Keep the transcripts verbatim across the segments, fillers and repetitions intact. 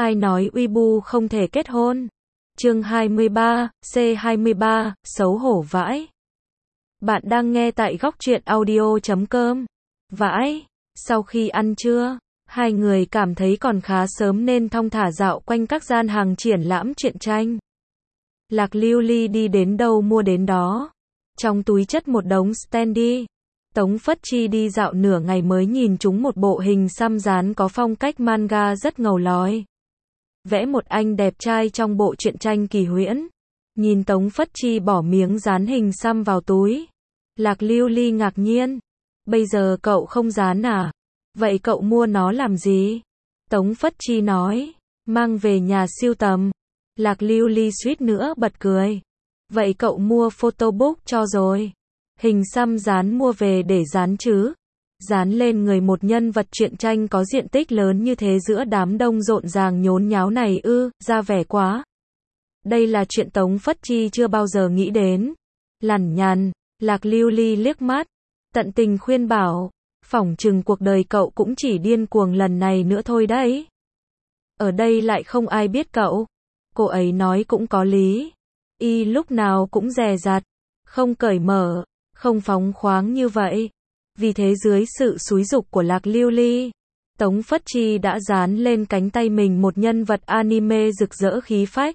Ai nói Weibo không thể kết hôn? Chương hai mươi ba, C hai mươi ba, xấu hổ vãi. Bạn đang nghe tại góc truyện audio chấm com. Vãi, sau khi ăn trưa, hai người cảm thấy còn khá sớm nên thong thả dạo quanh các gian hàng triển lãm truyện tranh. Lạc Lưu Ly đi đến đâu mua đến đó. Trong túi chất một đống standee. Tống Phất Chi đi dạo nửa ngày mới nhìn trúng một bộ hình xăm dán có phong cách manga rất ngầu lòi. Vẽ một anh đẹp trai trong bộ truyện tranh kỳ huyễn. Nhìn Tống Phất Chi bỏ miếng dán hình xăm vào túi. Lạc Lưu Ly ngạc nhiên. Bây giờ cậu không dán à? Vậy cậu mua nó làm gì? Tống Phất Chi nói. Mang về nhà sưu tầm. Lạc Lưu Ly suýt nữa bật cười. Vậy cậu mua photobook cho rồi. Hình xăm dán mua về để dán chứ. Dán lên người một nhân vật truyện tranh có diện tích lớn như thế giữa đám đông rộn ràng nhốn nháo này ư, ra vẻ quá. Đây là chuyện Tống Phất Chi chưa bao giờ nghĩ đến. Lằn nhằn, Lạc Lưu Ly liếc mắt, tận tình khuyên bảo, phỏng chừng cuộc đời cậu cũng chỉ điên cuồng lần này nữa thôi đấy. Ở đây lại không ai biết cậu. Cô ấy nói cũng có lý. Y lúc nào cũng dè dặt, không cởi mở, không phóng khoáng như vậy. Vì thế dưới sự xúi giục của Lạc Lưu Ly, Tống Phất Chi đã dán lên cánh tay mình một nhân vật anime rực rỡ khí phách.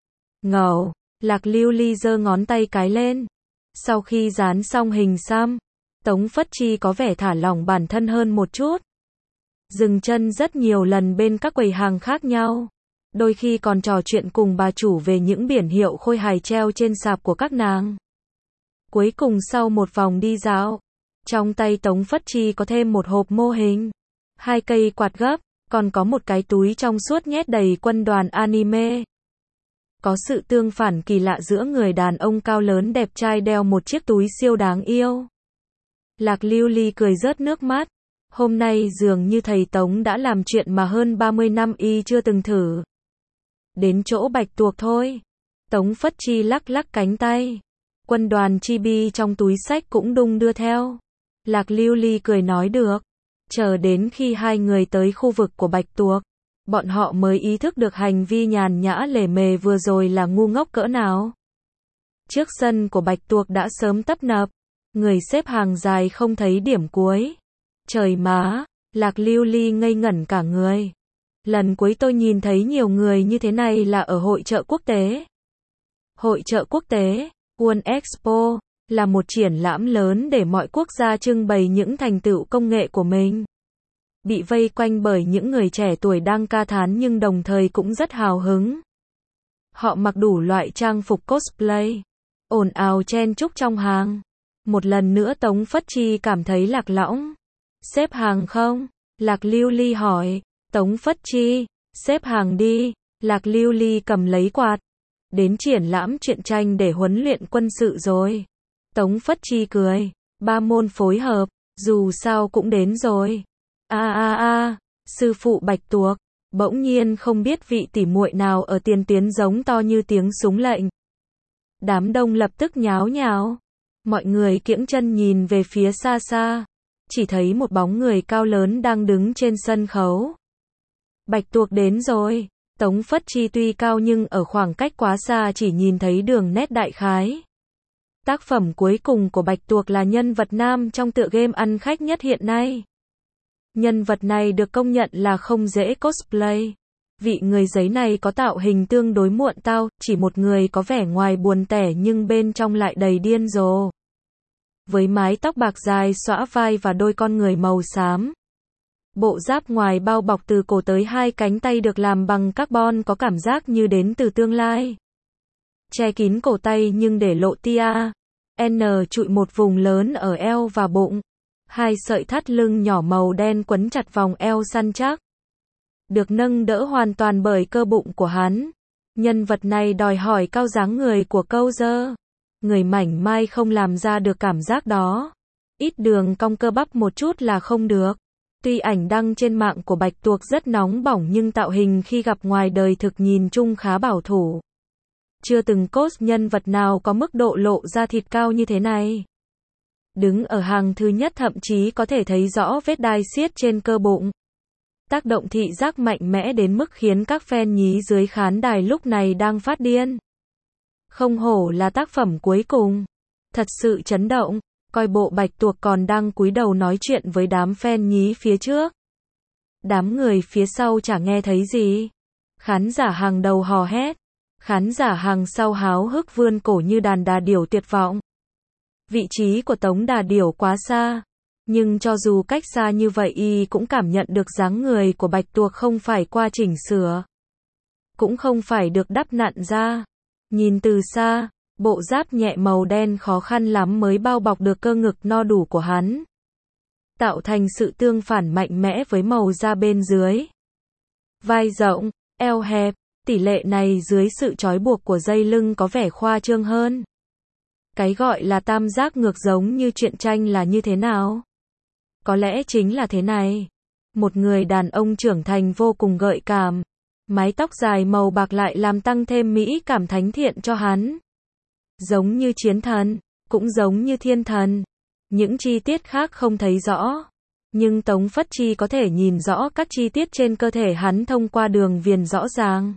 Ngầu, Lạc Lưu Ly giơ ngón tay cái lên. Sau khi dán xong hình xăm, Tống Phất Chi có vẻ thả lỏng bản thân hơn một chút. Dừng chân rất nhiều lần bên các quầy hàng khác nhau. Đôi khi còn trò chuyện cùng bà chủ về những biển hiệu khôi hài treo trên sạp của các nàng. Cuối cùng sau một vòng đi dạo, trong tay Tống Phất Chi có thêm một hộp mô hình, hai cây quạt gấp, còn có một cái túi trong suốt nhét đầy quân đoàn anime. Có sự tương phản kỳ lạ giữa người đàn ông cao lớn đẹp trai đeo một chiếc túi siêu đáng yêu. Lạc Lưu Ly cười rớt nước mắt. Hôm nay dường như thầy Tống đã làm chuyện mà hơn ba mươi năm y chưa từng thử. Đến chỗ Bạch Tuộc thôi. Tống Phất Chi lắc lắc cánh tay. Quân đoàn chibi trong túi xách cũng đung đưa theo. Lạc Lưu Ly cười nói được. Chờ đến khi hai người tới khu vực của Bạch Tuộc, bọn họ mới ý thức được hành vi nhàn nhã lề mề vừa rồi là ngu ngốc cỡ nào. Trước sân của Bạch Tuộc đã sớm tấp nập. Người xếp hàng dài không thấy điểm cuối. Trời má, Lạc Lưu Ly ngây ngẩn cả người. Lần cuối tôi nhìn thấy nhiều người như thế này là ở hội chợ quốc tế. Hội chợ quốc tế, World Expo, là một triển lãm lớn để mọi quốc gia trưng bày những thành tựu công nghệ của mình. Bị vây quanh bởi những người trẻ tuổi đang ca thán nhưng đồng thời cũng rất hào hứng. Họ mặc đủ loại trang phục cosplay, ồn ào chen chúc trong hàng. Một lần nữa Tống Phất Chi cảm thấy lạc lõng. Xếp hàng không? Lạc Lưu Ly hỏi. Tống Phất Chi, xếp hàng đi. Lạc Lưu Ly cầm lấy quạt. Đến triển lãm truyện tranh để huấn luyện quân sự rồi. Tống Phất Chi cười. Ba môn phối hợp, dù sao cũng đến rồi. A a a, sư phụ Bạch Tuộc. Bỗng nhiên không biết vị tỉ muội nào ở tiền tuyến giống to như tiếng súng lệnh. Đám đông lập tức nháo nhào. Mọi người kiễng chân nhìn về phía xa xa. Chỉ thấy một bóng người cao lớn đang đứng trên sân khấu. Bạch Tuộc đến rồi. Tống Phất Chi tuy cao nhưng ở khoảng cách quá xa chỉ nhìn thấy đường nét đại khái. Tác phẩm cuối cùng của Bạch Tuộc là nhân vật nam trong tựa game ăn khách nhất hiện nay. Nhân vật này được công nhận là không dễ cosplay. Vị người giấy này có tạo hình tương đối muộn tao, chỉ một người có vẻ ngoài buồn tẻ nhưng bên trong lại đầy điên rồ. Với mái tóc bạc dài xõa vai và đôi con người màu xám. Bộ giáp ngoài bao bọc từ cổ tới hai cánh tay được làm bằng carbon có cảm giác như đến từ tương lai. Che kín cổ tay nhưng để lộ tia N trụi một vùng lớn ở eo và bụng. Hai sợi thắt lưng nhỏ màu đen quấn chặt vòng eo săn chắc. Được nâng đỡ hoàn toàn bởi cơ bụng của hắn. Nhân vật này đòi hỏi cao dáng người của câu dơ. Người mảnh mai không làm ra được cảm giác đó. Ít đường cong cơ bắp một chút là không được. Tuy ảnh đăng trên mạng của Bạch Tuộc rất nóng bỏng nhưng tạo hình khi gặp ngoài đời thực nhìn chung khá bảo thủ. Chưa từng cos nhân vật nào có mức độ lộ ra thịt cao như thế này. Đứng ở hàng thứ nhất thậm chí có thể thấy rõ vết đai xiết trên cơ bụng. Tác động thị giác mạnh mẽ đến mức khiến các fan nhí dưới khán đài lúc này đang phát điên. Không hổ là tác phẩm cuối cùng. Thật sự chấn động, coi bộ Bạch Tuộc còn đang cúi đầu nói chuyện với đám fan nhí phía trước. Đám người phía sau chả nghe thấy gì. Khán giả hàng đầu hò hét. Khán giả hàng sau háo hức vươn cổ như đàn đà điểu tuyệt vọng. Vị trí của Tống Đà Điểu quá xa. Nhưng cho dù cách xa như vậy y cũng cảm nhận được dáng người của Bạch Tuộc không phải qua chỉnh sửa. Cũng không phải được đắp nặn ra. Nhìn từ xa, bộ giáp nhẹ màu đen khó khăn lắm mới bao bọc được cơ ngực no đủ của hắn. Tạo thành sự tương phản mạnh mẽ với màu da bên dưới. Vai rộng, eo hẹp, tỷ lệ này dưới sự trói buộc của dây lưng có vẻ khoa trương hơn. Cái gọi là tam giác ngược giống như truyện tranh là như thế nào? Có lẽ chính là thế này. Một người đàn ông trưởng thành vô cùng gợi cảm. Mái tóc dài màu bạc lại làm tăng thêm mỹ cảm thánh thiện cho hắn. Giống như chiến thần, cũng giống như thiên thần. Những chi tiết khác không thấy rõ. Nhưng Tống Phất Chi có thể nhìn rõ các chi tiết trên cơ thể hắn thông qua đường viền rõ ràng.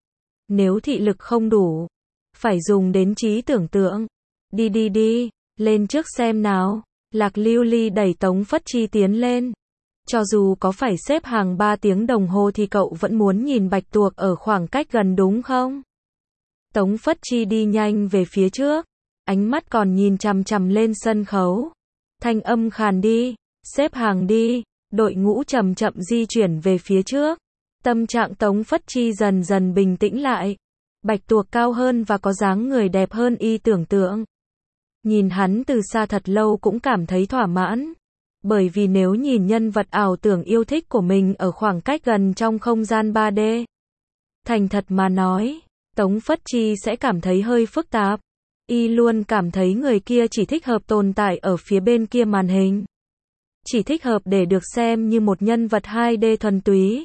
Nếu thị lực không đủ, phải dùng đến trí tưởng tượng. Đi đi đi, lên trước xem nào. Lạc Lưu Ly đẩy Tống Phất Chi tiến lên. Cho dù có phải xếp hàng ba tiếng đồng hồ thì cậu vẫn muốn nhìn Bạch Tuộc ở khoảng cách gần đúng không? Tống Phất Chi đi nhanh về phía trước. Ánh mắt còn nhìn chằm chằm lên sân khấu. Thanh âm khàn đi. Xếp hàng đi. Đội ngũ chậm chậm di chuyển về phía trước. Tâm trạng Tống Phất Chi dần dần bình tĩnh lại. Bạch Tuộc cao hơn và có dáng người đẹp hơn y tưởng tượng. Nhìn hắn từ xa thật lâu cũng cảm thấy thỏa mãn. Bởi vì nếu nhìn nhân vật ảo tưởng yêu thích của mình ở khoảng cách gần trong không gian ba D. Thành thật mà nói, Tống Phất Chi sẽ cảm thấy hơi phức tạp. Y luôn cảm thấy người kia chỉ thích hợp tồn tại ở phía bên kia màn hình. Chỉ thích hợp để được xem như một nhân vật hai D thuần túy.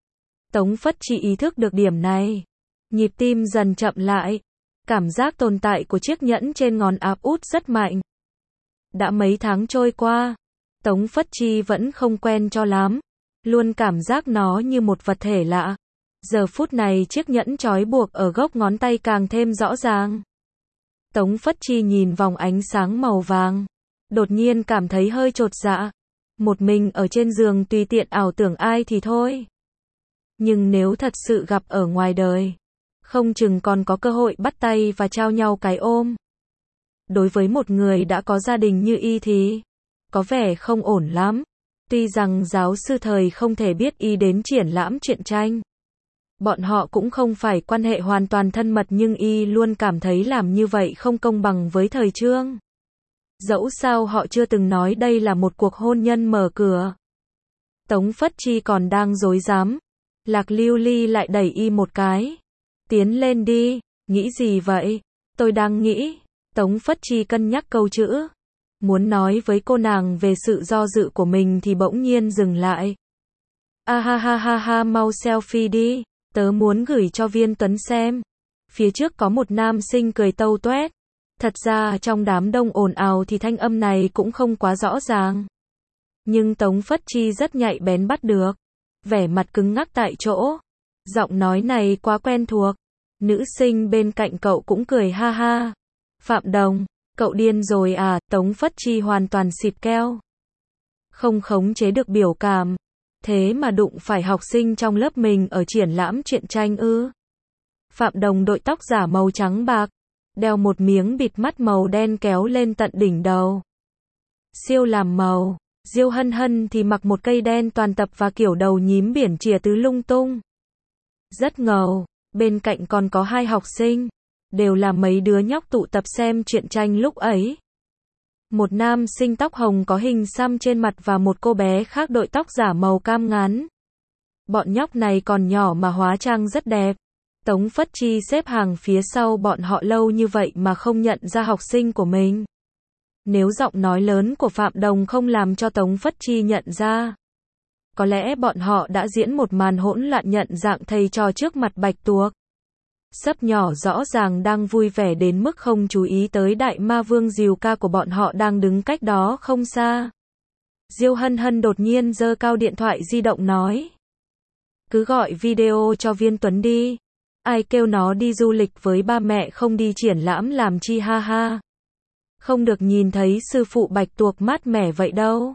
Tống Phất Chi ý thức được điểm này. Nhịp tim dần chậm lại. Cảm giác tồn tại của chiếc nhẫn trên ngón áp út rất mạnh. Đã mấy tháng trôi qua, Tống Phất Chi vẫn không quen cho lắm. Luôn cảm giác nó như một vật thể lạ. Giờ phút này chiếc nhẫn trói buộc ở gốc ngón tay càng thêm rõ ràng. Tống Phất Chi nhìn vòng ánh sáng màu vàng. Đột nhiên cảm thấy hơi chột dạ. Một mình ở trên giường tùy tiện ảo tưởng ai thì thôi. Nhưng nếu thật sự gặp ở ngoài đời, không chừng còn có cơ hội bắt tay và trao nhau cái ôm. Đối với một người đã có gia đình như y thì có vẻ không ổn lắm. Tuy rằng giáo sư thời không thể biết y đến triển lãm truyện tranh. Bọn họ cũng không phải quan hệ hoàn toàn thân mật nhưng y luôn cảm thấy làm như vậy không công bằng với thời Trương. Dẫu sao họ chưa từng nói đây là một cuộc hôn nhân mở cửa. Tống Phất Chi còn đang rối rắm. Lạc Lưu Ly lại đẩy y một cái. Tiến lên đi, nghĩ gì vậy? Tôi đang nghĩ. Tống Phất Chi cân nhắc câu chữ. Muốn nói với cô nàng về sự do dự của mình thì bỗng nhiên dừng lại. A ha ha ha ha, mau selfie đi, tớ muốn gửi cho Viên Tuấn xem. Phía trước có một nam sinh cười tâu toét. Thật ra trong đám đông ồn ào thì thanh âm này cũng không quá rõ ràng. Nhưng Tống Phất Chi rất nhạy bén bắt được. Vẻ mặt cứng ngắc tại chỗ. Giọng nói này quá quen thuộc. Nữ sinh bên cạnh cậu cũng cười ha ha. Phạm Đồng, cậu điên rồi à? Tống Phất Chi hoàn toàn xịt keo. Không khống chế được biểu cảm. Thế mà đụng phải học sinh trong lớp mình ở triển lãm truyện tranh ư? Phạm Đồng đội tóc giả màu trắng bạc, đeo một miếng bịt mắt màu đen kéo lên tận đỉnh đầu. Siêu làm màu. Diêu Hân Hân thì mặc một cây đen toàn tập và kiểu đầu nhím biển chìa tứ lung tung. Rất ngầu. Bên cạnh còn có hai học sinh. Đều là mấy đứa nhóc tụ tập xem truyện tranh lúc ấy. Một nam sinh tóc hồng có hình xăm trên mặt và một cô bé khác đội tóc giả màu cam ngắn. Bọn nhóc này còn nhỏ mà hóa trang rất đẹp. Tống Phất Chi xếp hàng phía sau bọn họ lâu như vậy mà không nhận ra học sinh của mình. Nếu giọng nói lớn của Phạm Đồng không làm cho Tống Phất Chi nhận ra, có lẽ bọn họ đã diễn một màn hỗn loạn nhận dạng thầy trò trước mặt Bạch Tuộc. Sấp nhỏ rõ ràng đang vui vẻ đến mức không chú ý tới đại ma vương Diều Ca của bọn họ đang đứng cách đó không xa. Diêu Hân Hân đột nhiên giơ cao điện thoại di động nói. Cứ gọi video cho Viên Tuấn đi. Ai kêu nó đi du lịch với ba mẹ không đi triển lãm làm chi ha ha. Không được nhìn thấy sư phụ bạch tuộc mát mẻ vậy đâu.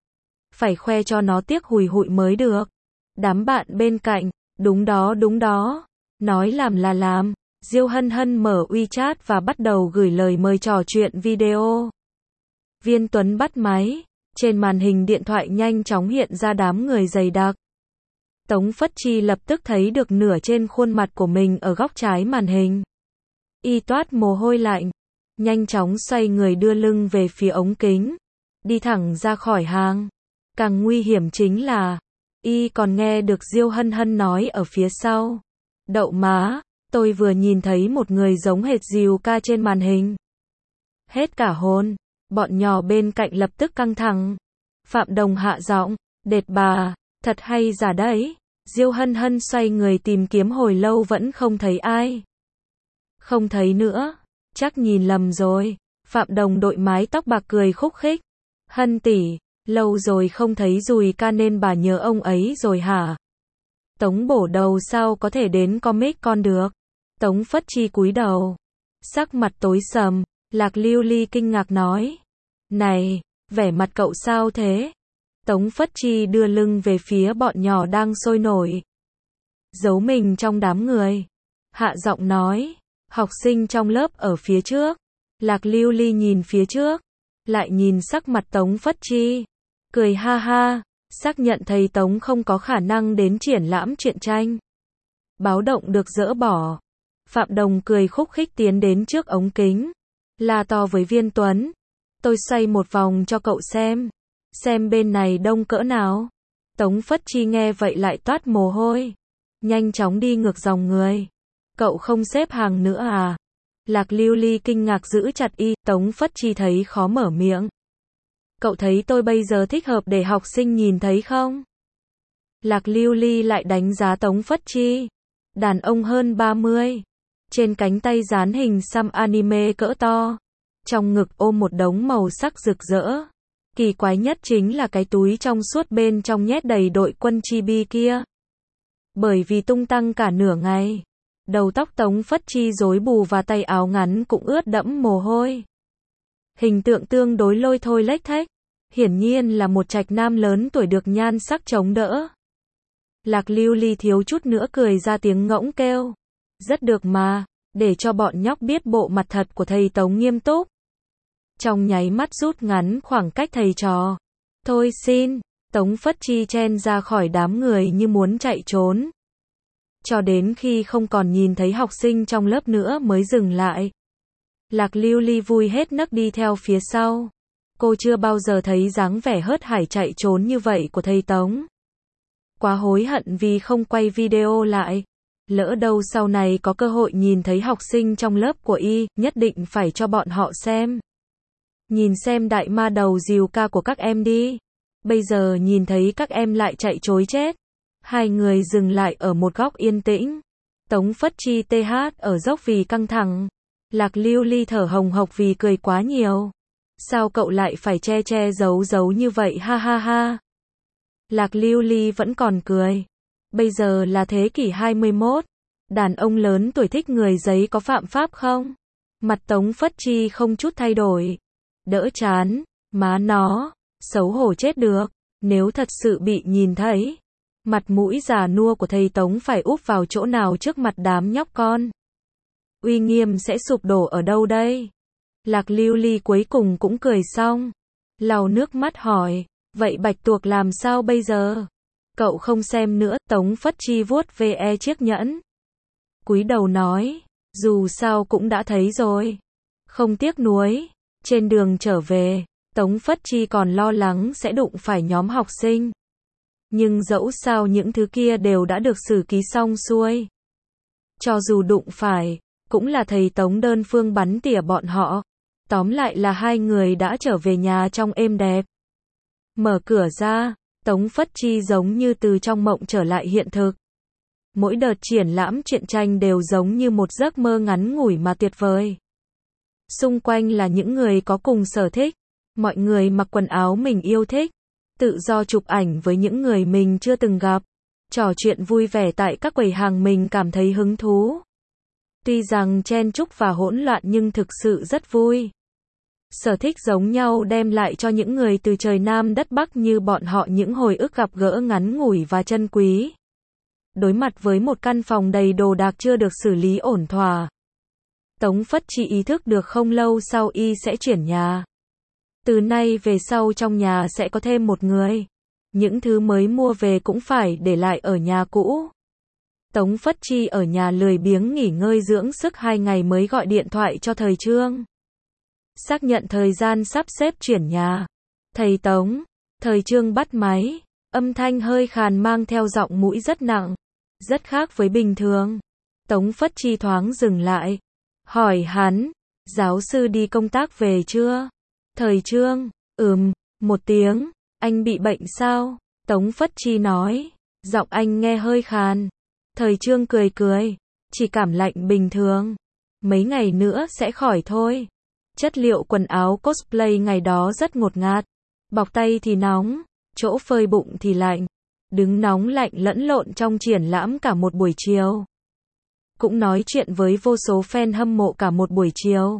Phải khoe cho nó tiếc hùi hụi mới được. Đám bạn bên cạnh, đúng đó đúng đó. Nói làm là làm. Diêu Hân Hân mở WeChat và bắt đầu gửi lời mời trò chuyện video. Viên Tuấn bắt máy. Trên màn hình điện thoại nhanh chóng hiện ra đám người dày đặc. Tống Phất Chi lập tức thấy được nửa trên khuôn mặt của mình ở góc trái màn hình. Y toát mồ hôi lạnh. Nhanh chóng xoay người đưa lưng về phía ống kính. Đi thẳng ra khỏi hàng. Càng nguy hiểm chính là Y còn nghe được Diêu Hân Hân nói ở phía sau. Đậu má, tôi vừa nhìn thấy một người giống hệt Diều Ca trên màn hình. Hết cả hồn. Bọn nhỏ bên cạnh lập tức căng thẳng. Phạm Đồng hạ giọng, đệt bà, thật hay giả đấy. Diêu Hân Hân xoay người tìm kiếm hồi lâu vẫn không thấy ai. Không thấy nữa, chắc nhìn lầm rồi. Phạm Đồng đội mái tóc bạc cười khúc khích. Hân tỷ, lâu rồi không thấy Dùi Ca nên bà nhớ ông ấy rồi hả? Tống Bổ Đầu sao có thể đến Comic Con được? Tống Phất Chi cúi đầu. Sắc mặt tối sầm, Lạc Lưu Ly kinh ngạc nói. Này, vẻ mặt cậu sao thế? Tống Phất Chi đưa lưng về phía bọn nhỏ đang sôi nổi. Giấu mình trong đám người. Hạ giọng nói. Học sinh trong lớp ở phía trước. Lạc Lưu Ly nhìn phía trước. Lại nhìn sắc mặt Tống Phất Chi. Cười ha ha. Xác nhận thầy Tống không có khả năng đến triển lãm truyện tranh. Báo động được dỡ bỏ. Phạm Đồng cười khúc khích tiến đến trước ống kính. La to với Viên Tuấn. Tôi xoay một vòng cho cậu xem. Xem bên này đông cỡ nào. Tống Phất Chi nghe vậy lại toát mồ hôi. Nhanh chóng đi ngược dòng người. Cậu không xếp hàng nữa à? Lạc Lưu Ly kinh ngạc giữ chặt Y. Tống Phất Chi thấy khó mở miệng. Cậu thấy tôi bây giờ thích hợp để học sinh nhìn thấy không? Lạc Lưu Ly lại đánh giá Tống Phất Chi. Đàn ông hơn ba mươi. Trên cánh tay dán hình xăm anime cỡ to. Trong ngực ôm một đống màu sắc rực rỡ. Kỳ quái nhất chính là cái túi trong suốt bên trong nhét đầy đội quân chibi kia. Bởi vì tung tăng cả nửa ngày. Đầu tóc Tống Phất Chi rối bù và tay áo ngắn cũng ướt đẫm mồ hôi. Hình tượng tương đối lôi thôi lếch thếch. Hiển nhiên là một trạch nam lớn tuổi được nhan sắc chống đỡ. Lạc Lưu Ly thiếu chút nữa cười ra tiếng ngỗng kêu. Rất được mà, để cho bọn nhóc biết bộ mặt thật của thầy Tống nghiêm túc. Trong nháy mắt rút ngắn khoảng cách thầy trò. Thôi xin, Tống Phất Chi chen ra khỏi đám người như muốn chạy trốn. Cho đến khi không còn nhìn thấy học sinh trong lớp nữa mới dừng lại. Lạc Lưu Ly vui hết nấc đi theo phía sau. Cô chưa bao giờ thấy dáng vẻ hớt hải chạy trốn như vậy của thầy Tống. Quá hối hận vì không quay video lại. Lỡ đâu sau này có cơ hội nhìn thấy học sinh trong lớp của Y, nhất định phải cho bọn họ xem. Nhìn xem đại ma đầu Diều Ca của các em đi. Bây giờ nhìn thấy các em lại chạy trối chết. Hai người dừng lại ở một góc yên tĩnh. Tống Phất Chi tê hát ở dốc vì căng thẳng. Lạc Lưu Ly thở hồng hộc vì cười quá nhiều. Sao cậu lại phải che che giấu giấu như vậy ha ha ha. Lạc Lưu Ly vẫn còn cười. Bây giờ là thế kỷ hai mươi mốt. Đàn ông lớn tuổi thích người giấy có phạm pháp không? Mặt Tống Phất Chi không chút thay đổi. Đỡ chán, má nó, xấu hổ chết được. Nếu thật sự bị nhìn thấy, mặt mũi già nua của thầy Tống phải úp vào chỗ nào trước mặt đám nhóc con. Uy nghiêm sẽ sụp đổ ở đâu đây? Lạc Lưu Ly cuối cùng cũng cười xong. Lau nước mắt hỏi, vậy bạch tuộc làm sao bây giờ? Cậu không xem nữa. Tống Phất Chi vuốt ve chiếc nhẫn. Cúi đầu nói, dù sao cũng đã thấy rồi. Không tiếc nuối. Trên đường trở về, Tống Phất Chi còn lo lắng sẽ đụng phải nhóm học sinh. Nhưng dẫu sao những thứ kia đều đã được xử ký xong xuôi. Cho dù đụng phải, cũng là thầy Tống đơn phương bắn tỉa bọn họ. Tóm lại là hai người đã trở về nhà trong êm đẹp. Mở cửa ra, Tống Phất Chi giống như từ trong mộng trở lại hiện thực. Mỗi đợt triển lãm truyện tranh đều giống như một giấc mơ ngắn ngủi mà tuyệt vời. Xung quanh là những người có cùng sở thích. Mọi người mặc quần áo mình yêu thích. Tự do chụp ảnh với những người mình chưa từng gặp. trò chuyện vui vẻ tại các quầy hàng mình cảm thấy hứng thú. Tuy rằng chen chúc và hỗn loạn nhưng thực sự rất vui. Sở thích giống nhau đem lại cho những người từ trời Nam đất Bắc như bọn họ những hồi ức gặp gỡ ngắn ngủi và chân quý. Đối mặt với một căn phòng đầy đồ đạc chưa được xử lý ổn thỏa, Tống Phất Chi ý thức được không lâu sau y sẽ chuyển nhà. Từ nay về sau trong nhà sẽ có thêm một người. Những thứ mới mua về cũng phải để lại ở nhà cũ. Tống Phất Chi ở nhà lười biếng nghỉ ngơi dưỡng sức hai ngày mới gọi điện thoại cho thầy Trương. Xác nhận thời gian sắp xếp chuyển nhà. Thầy Tống. Thầy Trương bắt máy. Âm thanh hơi khàn mang theo giọng mũi rất nặng. Rất khác với bình thường. Tống Phất Chi thoáng dừng lại. Hỏi hắn. Giáo sư đi công tác về chưa? Thầy Trương. Ừm. Một tiếng. Anh bị bệnh sao? Tống Phất Chi nói. Giọng anh nghe hơi khàn. Thầy Trương cười cười. Chỉ cảm lạnh bình thường. Mấy ngày nữa sẽ khỏi thôi. Chất liệu quần áo cosplay ngày đó rất ngột ngạt. Bọc tay thì nóng. Chỗ phơi bụng thì lạnh. Đứng nóng lạnh lẫn lộn trong triển lãm cả một buổi chiều. Cũng nói chuyện với vô số fan hâm mộ cả một buổi chiều.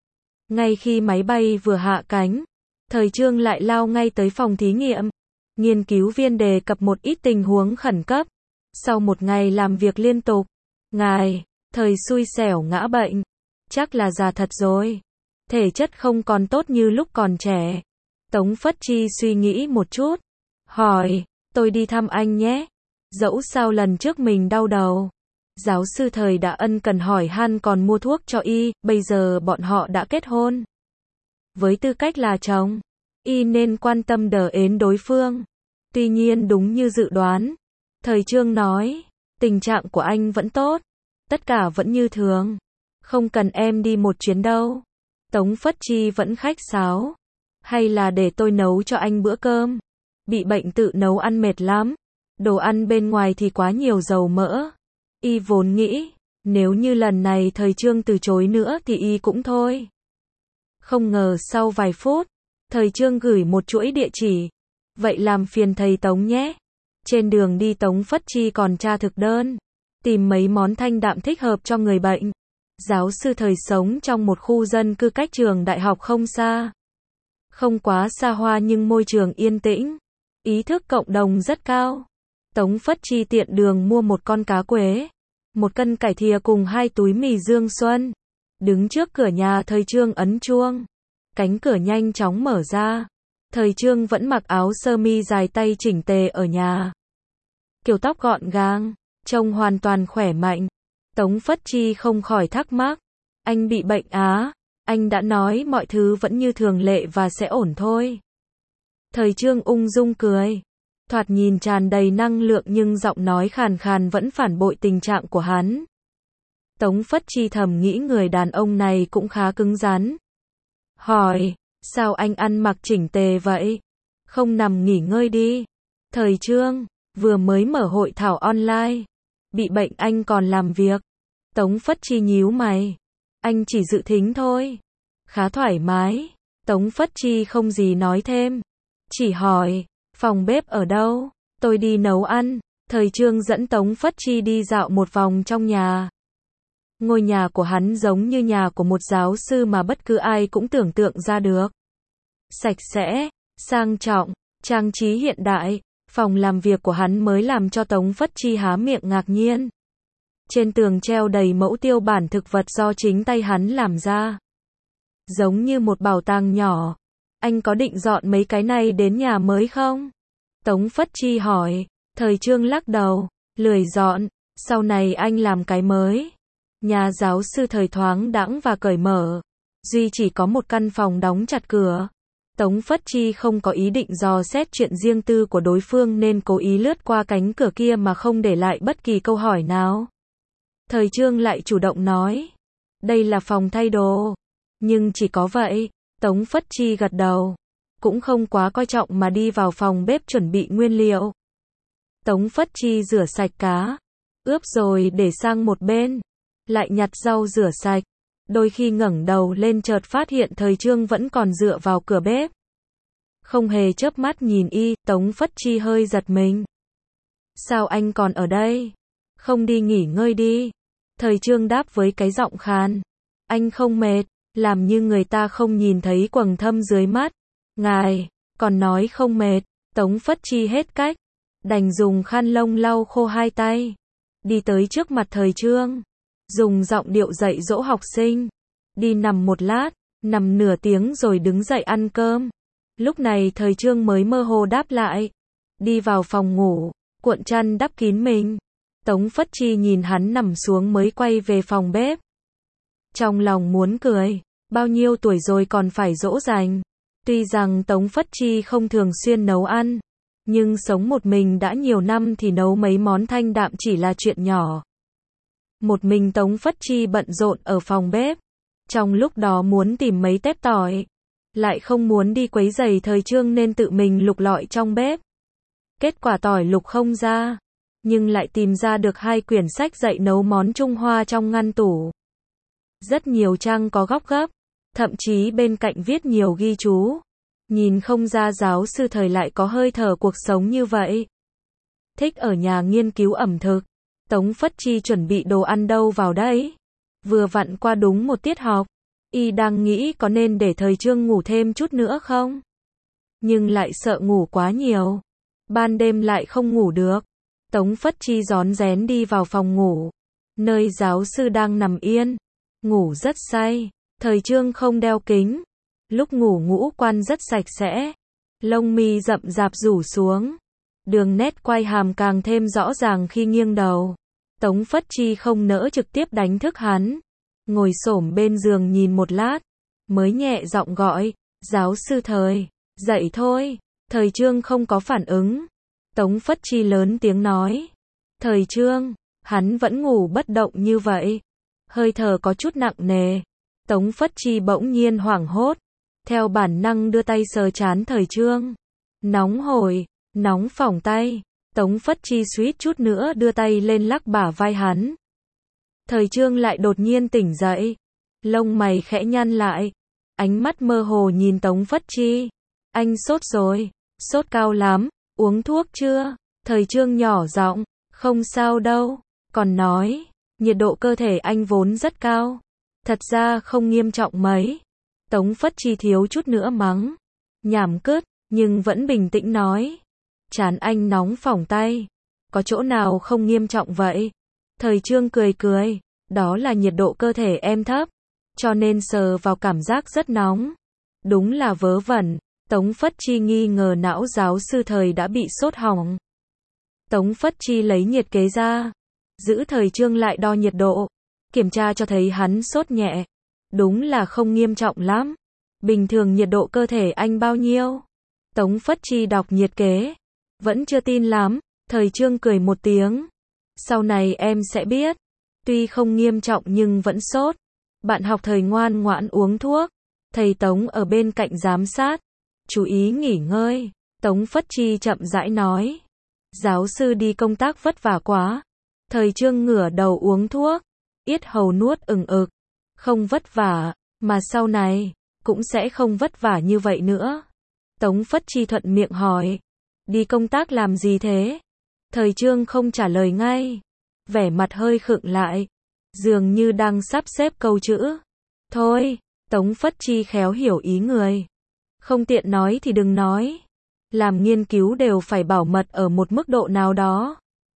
Ngay khi máy bay vừa hạ cánh, thầy Trương lại lao ngay tới phòng thí nghiệm. Nghiên cứu viên đề cập một ít tình huống khẩn cấp. Sau một ngày làm việc liên tục, ngài, thầy xui xẻo ngã bệnh. Chắc là già thật rồi. Thể chất không còn tốt như lúc còn trẻ. Tống Phất Chi suy nghĩ một chút. Hỏi, tôi đi thăm anh nhé. Dẫu sao lần trước mình đau đầu. Giáo sư thời đã ân cần hỏi han còn mua thuốc cho y, bây giờ bọn họ đã kết hôn. Với tư cách là chồng, y nên quan tâm đờ ến đối phương. Tuy nhiên đúng như dự đoán, thầy Trương nói, tình trạng của anh vẫn tốt. Tất cả vẫn như thường. Không cần em đi một chuyến đâu. Tống Phất Chi vẫn khách sáo. Hay là để tôi nấu cho anh bữa cơm. Bị bệnh tự nấu ăn mệt lắm. Đồ ăn bên ngoài thì quá nhiều dầu mỡ. Y vốn nghĩ, nếu như lần này thầy Trương từ chối nữa thì y cũng thôi. Không ngờ sau vài phút, thầy Trương gửi một chuỗi địa chỉ. Vậy làm phiền thầy Tống nhé. Trên đường đi Tống Phất Chi còn tra thực đơn. Tìm mấy món thanh đạm thích hợp cho người bệnh. Giáo sư thời sống trong một khu dân cư cách trường đại học không xa. Không quá xa hoa nhưng môi trường yên tĩnh. Ý thức cộng đồng rất cao. Tống Phất Chi tiện đường mua một con cá quế, một cân cải thìa cùng hai túi mì Dương Xuân. Đứng trước cửa nhà thầy Trương ấn chuông. Cánh cửa nhanh chóng mở ra. Thầy Trương vẫn mặc áo sơ mi dài tay chỉnh tề ở nhà. Kiểu tóc gọn gàng, trông hoàn toàn khỏe mạnh. Tống Phất Chi không khỏi thắc mắc. Anh bị bệnh á? Anh đã nói mọi thứ vẫn như thường lệ và sẽ ổn thôi. Thầy Trương ung dung cười. Thoạt nhìn tràn đầy năng lượng nhưng giọng nói khàn khàn vẫn phản bội tình trạng của hắn. Tống Phất Chi thầm nghĩ người đàn ông này cũng khá cứng rắn. Hỏi, sao anh ăn mặc chỉnh tề vậy? Không nằm nghỉ ngơi đi. Thầy Trương, vừa mới mở hội thảo online. Bị bệnh anh còn làm việc. Tống Phất Chi nhíu mày. Anh chỉ dự thính thôi. Khá thoải mái. Tống Phất Chi không gì nói thêm. Chỉ hỏi, phòng bếp ở đâu? Tôi đi nấu ăn. Thầy Trương dẫn Tống Phất Chi đi dạo một vòng trong nhà. Ngôi nhà của hắn giống như nhà của một giáo sư mà bất cứ ai cũng tưởng tượng ra được. Sạch sẽ, sang trọng, trang trí hiện đại. Phòng làm việc của hắn mới làm cho Tống Phất Chi há miệng ngạc nhiên. Trên tường treo đầy mẫu tiêu bản thực vật do chính tay hắn làm ra. Giống như một bảo tàng nhỏ. Anh có định dọn mấy cái này đến nhà mới không? Tống Phất Chi hỏi. Thầy Trương lắc đầu. Lười dọn. Sau này anh làm cái mới. Nhà giáo sư thời thoáng đãng và cởi mở. Duy chỉ có một căn phòng đóng chặt cửa. Tống Phất Chi không có ý định dò xét chuyện riêng tư của đối phương nên cố ý lướt qua cánh cửa kia mà không để lại bất kỳ câu hỏi nào. Thầy Trương lại chủ động nói. Đây là phòng thay đồ. Nhưng chỉ có vậy. Tống Phất Chi gật đầu. Cũng không quá coi trọng mà đi vào phòng bếp chuẩn bị nguyên liệu. Tống Phất Chi rửa sạch cá. Ướp rồi để sang một bên. Lại nhặt rau rửa sạch. Đôi khi ngẩng đầu lên chợt phát hiện thầy Trương vẫn còn dựa vào cửa bếp. Không hề chớp mắt nhìn y, Tống Phất Chi hơi giật mình. Sao anh còn ở đây? Không đi nghỉ ngơi đi. Thời Trương đáp với cái giọng khàn. Anh không mệt, làm như người ta không nhìn thấy quầng thâm dưới mắt. Ngài, còn nói không mệt. Tống Phất Chi hết cách, đành dùng khăn lông lau khô hai tay. Đi tới trước mặt Thời Trương, dùng giọng điệu dạy dỗ học sinh. Đi nằm một lát, nằm nửa tiếng rồi đứng dậy ăn cơm. Lúc này Thời Trương mới mơ hồ đáp lại. Đi vào phòng ngủ, cuộn chăn đắp kín mình. Tống Phất Chi nhìn hắn nằm xuống mới quay về phòng bếp. Trong lòng muốn cười, bao nhiêu tuổi rồi còn phải dỗ dành. Tuy rằng Tống Phất Chi không thường xuyên nấu ăn, nhưng sống một mình đã nhiều năm thì nấu mấy món thanh đạm chỉ là chuyện nhỏ. Một mình Tống Phất Chi bận rộn ở phòng bếp. Trong lúc đó muốn tìm mấy tép tỏi, lại không muốn đi quấy rầy Thời Trương nên tự mình lục lọi trong bếp. Kết quả tỏi lục không ra, nhưng lại tìm ra được hai quyển sách dạy nấu món Trung Hoa trong ngăn tủ. Rất nhiều trang có góc gấp, thậm chí bên cạnh viết nhiều ghi chú. Nhìn không ra giáo sư Thời lại có hơi thở cuộc sống như vậy. Thích ở nhà nghiên cứu ẩm thực. Tống Phất Chi chuẩn bị đồ ăn đâu vào đấy. Vừa vặn qua đúng một tiết học. Y đang nghĩ có nên để Thời Trương ngủ thêm chút nữa không? Nhưng lại sợ ngủ quá nhiều. Ban đêm lại không ngủ được. Tống Phất Chi rón rén đi vào phòng ngủ, nơi giáo sư đang nằm yên, ngủ rất say. Thời Trương không đeo kính, lúc ngủ ngũ quan rất sạch sẽ, lông mi rậm rạp rủ xuống, đường nét quai hàm càng thêm rõ ràng khi nghiêng đầu. Tống Phất Chi không nỡ trực tiếp đánh thức hắn, ngồi xổm bên giường nhìn một lát, mới nhẹ giọng gọi, giáo sư Thời, dậy thôi. Thời Trương không có phản ứng. Tống Phất Chi lớn tiếng nói, Thời Trương, hắn vẫn ngủ bất động như vậy, hơi thở có chút nặng nề. Tống Phất Chi bỗng nhiên hoảng hốt, theo bản năng đưa tay sờ trán Thời Trương. Nóng hổi, nóng phỏng tay. Tống Phất Chi suýt chút nữa đưa tay lên lắc bả vai hắn. Thời Trương lại đột nhiên tỉnh dậy, lông mày khẽ nhăn lại, ánh mắt mơ hồ nhìn Tống Phất Chi. Anh sốt rồi, sốt cao lắm, uống thuốc chưa? Thời Trương nhỏ giọng, không sao đâu, còn nói, nhiệt độ cơ thể anh vốn rất cao, thật ra không nghiêm trọng mấy. Tống Phất Chi thiếu chút nữa mắng, nhảm cứt, nhưng vẫn bình tĩnh nói, trán anh nóng phỏng tay, có chỗ nào không nghiêm trọng vậy? Thời Trương cười cười, đó là nhiệt độ cơ thể em thấp, cho nên sờ vào cảm giác rất nóng. Đúng là vớ vẩn. Tống Phất Chi nghi ngờ não giáo sư Thời đã bị sốt hỏng. Tống Phất Chi lấy nhiệt kế ra, giữ Thời Trương lại đo nhiệt độ, kiểm tra cho thấy hắn sốt nhẹ. Đúng là không nghiêm trọng lắm. Bình thường nhiệt độ cơ thể anh bao nhiêu? Tống Phất Chi đọc nhiệt kế, vẫn chưa tin lắm. Thời Trương cười một tiếng, sau này em sẽ biết. Tuy không nghiêm trọng nhưng vẫn sốt. Bạn học Thời ngoan ngoãn uống thuốc. Thầy Tống ở bên cạnh giám sát, chú ý nghỉ ngơi. Tống Phất Chi chậm rãi nói, giáo sư đi công tác vất vả quá. Thời Trương ngửa đầu uống thuốc, yết hầu nuốt ừng ực. Không vất vả, mà sau này cũng sẽ không vất vả như vậy nữa. Tống Phất Chi thuận miệng hỏi, đi công tác làm gì thế? Thời Trương không trả lời ngay, vẻ mặt hơi khựng lại, dường như đang sắp xếp câu chữ. Thôi, Tống Phất Chi khéo hiểu ý người. Không tiện nói thì đừng nói. Làm nghiên cứu đều phải bảo mật ở một mức độ nào đó.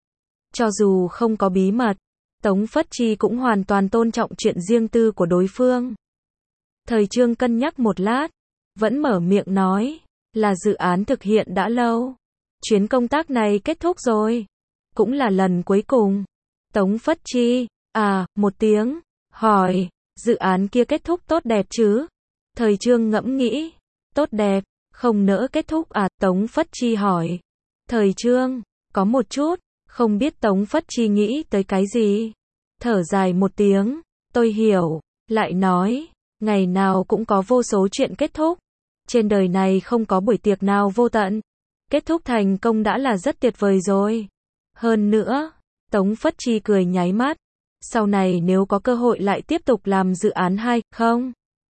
Cho dù không có bí mật, Tống Phất Chi cũng hoàn toàn tôn trọng chuyện riêng tư của đối phương. Thời Trương cân nhắc một lát, vẫn mở miệng nói, là dự án thực hiện đã lâu. Chuyến công tác này kết thúc rồi. Cũng là lần cuối cùng. Tống Phất Chi, à, một tiếng, hỏi, dự án kia kết thúc tốt đẹp chứ? Thời Trương ngẫm nghĩ, tốt đẹp, không nỡ kết thúc à? Tống Phất Chi hỏi. Thời Trương, có một chút, không biết Tống Phất Chi nghĩ tới cái gì. Thở dài một tiếng, tôi hiểu, lại nói, ngày nào cũng có vô số chuyện kết thúc. Trên đời này không có buổi tiệc nào vô tận. Kết thúc thành công đã là rất tuyệt vời rồi. Hơn nữa, Tống Phất Chi cười nháy mắt. Sau này nếu có cơ hội lại tiếp tục làm dự án hay không?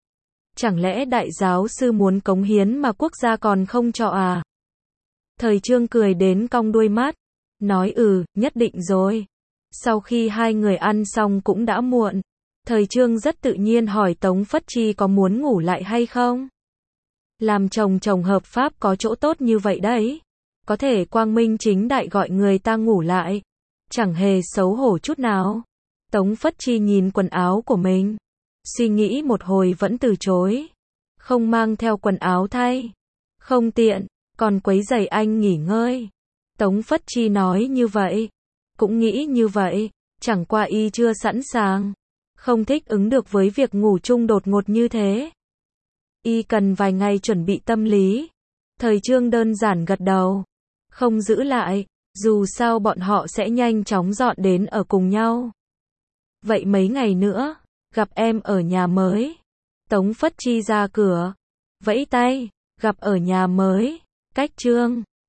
Chẳng lẽ đại giáo sư muốn cống hiến mà quốc gia còn không cho à? Thời Trương cười đến cong đuôi mắt, nói ừ, nhất định rồi. Sau khi hai người ăn xong cũng đã muộn. Thời Trương rất tự nhiên hỏi Tống Phất Chi có muốn ngủ lại hay không? Làm chồng chồng hợp pháp có chỗ tốt như vậy đấy. Có thể quang minh chính đại gọi người ta ngủ lại. Chẳng hề xấu hổ chút nào. Tống Phất Chi nhìn quần áo của mình. Suy nghĩ một hồi vẫn từ chối. Không mang theo quần áo thay. Không tiện, còn quấy rầy anh nghỉ ngơi. Tống Phất Chi nói như vậy. Cũng nghĩ như vậy. Chẳng qua y chưa sẵn sàng. Không thích ứng được với việc ngủ chung đột ngột như thế. Y cần vài ngày chuẩn bị tâm lý. Thời Trương đơn giản gật đầu. Không giữ lại. Dù sao bọn họ sẽ nhanh chóng dọn đến ở cùng nhau. Vậy mấy ngày nữa, gặp em ở nhà mới. Tống Phất Chi ra cửa. Vẫy tay, gặp ở nhà mới. Cách Trương.